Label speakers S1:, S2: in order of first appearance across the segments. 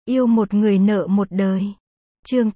S1: Yêu một người nợ một đời. Chương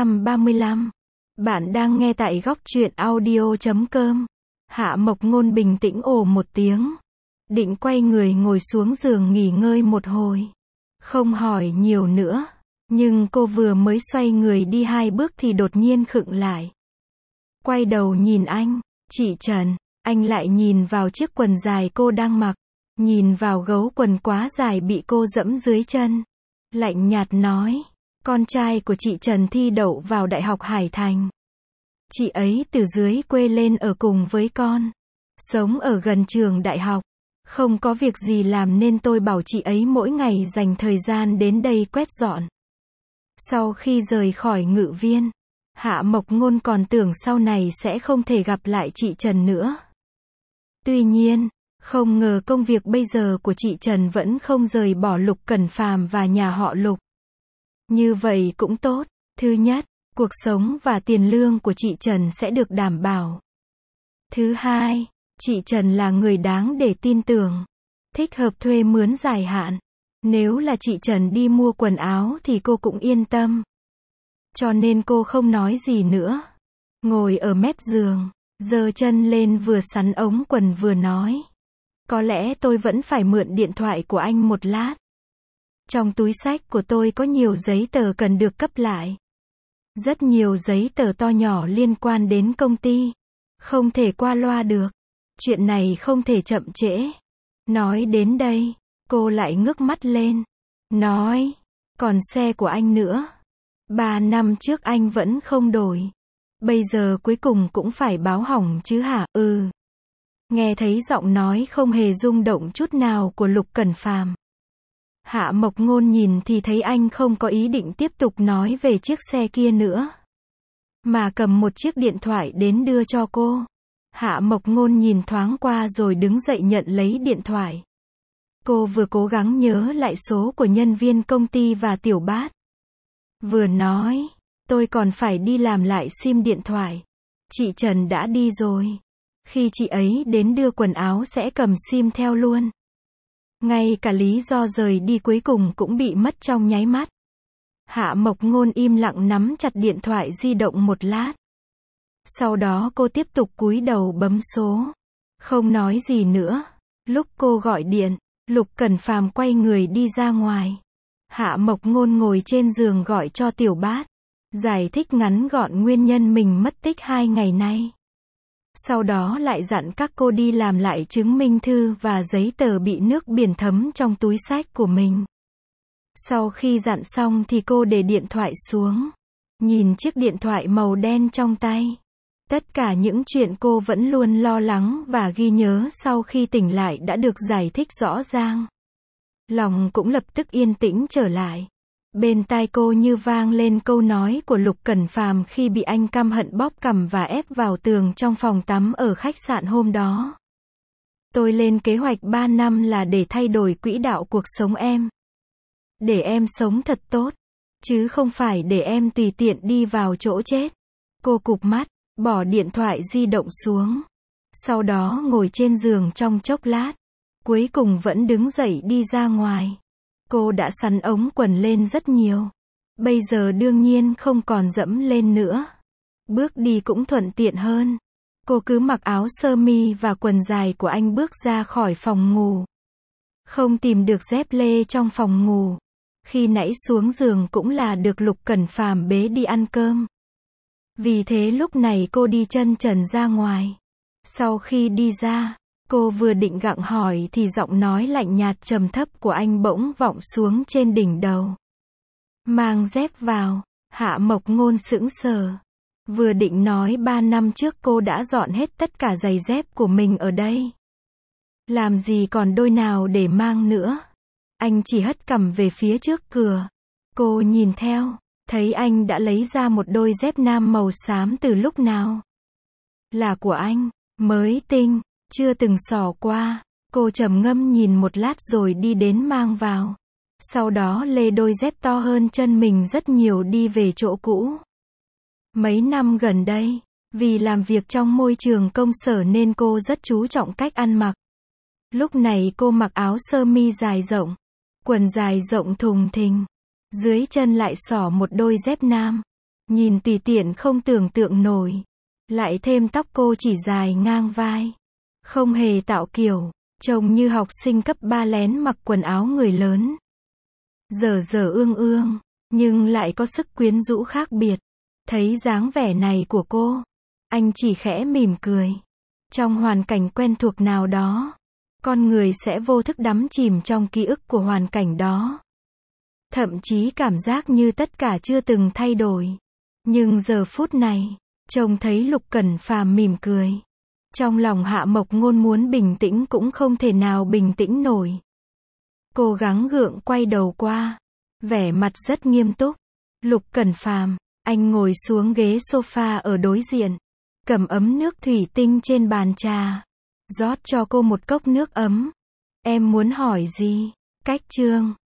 S1: 835. Bạn đang nghe tại góc truyện audio.com. Hạ Mộc Ngôn bình tĩnh ồ một tiếng. Định quay người ngồi xuống giường nghỉ ngơi một hồi. Không hỏi nhiều nữa. Nhưng cô vừa mới xoay người đi 2 bước thì đột nhiên khựng lại. Quay đầu nhìn anh. Chị Trần. Anh lại nhìn vào chiếc quần dài cô đang mặc. Nhìn vào gấu quần quá dài bị cô dẫm dưới chân. Lạnh nhạt nói. Con trai của chị Trần thi đậu vào Đại học Hải Thành. Chị ấy từ dưới quê lên ở cùng với con. Sống ở gần trường đại học. Không có việc gì làm nên tôi bảo chị ấy mỗi ngày dành thời gian đến đây quét dọn. Sau khi rời khỏi Ngự Viên, Hạ Mộc Ngôn còn tưởng sau này sẽ không thể gặp lại chị Trần nữa. Tuy nhiên, không ngờ công việc bây giờ của chị Trần vẫn không rời bỏ Lục Cẩn Phàm và nhà họ Lục. Như vậy cũng tốt. Thứ nhất, cuộc sống và tiền lương của chị Trần sẽ được đảm bảo. Thứ hai, chị Trần là người đáng để tin tưởng. Thích hợp thuê mướn dài hạn. Nếu là chị Trần đi mua quần áo thì cô cũng yên tâm. Cho nên cô không nói gì nữa. Ngồi ở mép giường, giơ chân lên vừa sắn ống quần vừa nói. Có lẽ tôi vẫn phải mượn điện thoại của anh một lát. Trong túi xách của tôi có nhiều giấy tờ cần được cấp lại. Rất nhiều giấy tờ to nhỏ liên quan đến công ty. Không thể qua loa được. Chuyện này không thể chậm trễ. Nói đến đây, cô lại ngước mắt lên. Nói, còn xe của anh nữa. 3 năm trước anh vẫn không đổi. Bây giờ cuối cùng cũng phải báo hỏng chứ hả? Ừ. Nghe thấy giọng nói không hề rung động chút nào của Lục Cẩn Phàm. Hạ Mộc Ngôn nhìn thì thấy anh không có ý định tiếp tục nói về chiếc xe kia nữa. Mà cầm một chiếc điện thoại đến đưa cho cô. Hạ Mộc Ngôn nhìn thoáng qua rồi đứng dậy nhận lấy điện thoại. Cô vừa cố gắng nhớ lại số của nhân viên công ty và Tiểu Bát. Vừa nói, tôi còn phải đi làm lại sim điện thoại. Chị Trần đã đi rồi. Khi chị ấy đến đưa quần áo sẽ cầm sim theo luôn. Ngay cả lý do rời đi cuối cùng cũng bị mất trong nháy mắt. Hạ Mộc Ngôn im lặng nắm chặt điện thoại di động một lát. Sau đó cô tiếp tục cúi đầu bấm số. Không nói gì nữa. Lúc cô gọi điện, Lục Cẩn Phàm quay người đi ra ngoài. Hạ Mộc Ngôn ngồi trên giường gọi cho Tiểu Bát. Giải thích ngắn gọn nguyên nhân mình mất tích 2 ngày nay. Sau đó lại dặn các cô đi làm lại chứng minh thư và giấy tờ bị nước biển thấm trong túi xách của mình. Sau khi dặn xong thì cô để điện thoại xuống. Nhìn chiếc điện thoại màu đen trong tay. Tất cả những chuyện cô vẫn luôn lo lắng và ghi nhớ sau khi tỉnh lại đã được giải thích rõ ràng. Lòng cũng lập tức yên tĩnh trở lại. Bên tai cô như vang lên câu nói của Lục Cẩn Phàm khi bị anh căm hận bóp cằm và ép vào tường trong phòng tắm ở khách sạn hôm đó. Tôi lên kế hoạch 3 năm là để thay đổi quỹ đạo cuộc sống em. Để em sống thật tốt. Chứ không phải để em tùy tiện đi vào chỗ chết. Cô cụp mắt, bỏ điện thoại di động xuống. Sau đó ngồi trên giường trong chốc lát. Cuối cùng vẫn đứng dậy đi ra ngoài. Cô đã sắn ống quần lên rất nhiều. Bây giờ đương nhiên không còn dẫm lên nữa. Bước đi cũng thuận tiện hơn. Cô cứ mặc áo sơ mi và quần dài của anh bước ra khỏi phòng ngủ. Không tìm được dép lê trong phòng ngủ. Khi nãy xuống giường cũng là được Lục Cẩn Phàm bế đi ăn cơm. Vì thế lúc này cô đi chân trần ra ngoài. Sau khi đi ra, cô vừa định gặng hỏi thì giọng nói lạnh nhạt trầm thấp của anh bỗng vọng xuống trên đỉnh đầu. Mang dép vào. Hạ Mộc Ngôn sững sờ. Vừa định nói 3 năm trước cô đã dọn hết tất cả giày dép của mình ở đây. Làm gì còn đôi nào để mang nữa. Anh chỉ hất cằm về phía trước cửa. Cô nhìn theo, thấy anh đã lấy ra một đôi dép nam màu xám từ lúc nào. Là của anh, mới tinh, chưa từng xỏ qua. Cô trầm ngâm nhìn một lát rồi đi đến mang vào. Sau đó lê đôi dép to hơn chân mình rất nhiều đi về chỗ cũ. Mấy năm gần đây, vì làm việc trong môi trường công sở nên cô rất chú trọng cách ăn mặc. Lúc này cô mặc áo sơ mi dài rộng, quần dài rộng thùng thình. Dưới chân lại xỏ một đôi dép nam. Nhìn tùy tiện không tưởng tượng nổi. Lại thêm tóc cô chỉ dài ngang vai. Không hề tạo kiểu. Trông như học sinh cấp 3 lén mặc quần áo người lớn. Dở dở ương ương. Nhưng lại có sức quyến rũ khác biệt. Thấy dáng vẻ này của cô. Anh chỉ khẽ mỉm cười. Trong hoàn cảnh quen thuộc nào đó. Con người sẽ vô thức đắm chìm trong ký ức của hoàn cảnh đó. Thậm chí cảm giác như tất cả chưa từng thay đổi. Nhưng giờ phút này, trông thấy Lục Cẩn Phàm mỉm cười. Trong lòng Hạ Mộc Ngôn muốn bình tĩnh cũng không thể nào bình tĩnh nổi. Cố gắng gượng quay đầu qua. Vẻ mặt rất nghiêm túc. Lục Cẩn Phàm, anh ngồi xuống ghế sofa ở đối diện. Cầm ấm nước thủy tinh trên bàn trà. Rót cho cô một cốc nước ấm. Em muốn hỏi gì? Cách chương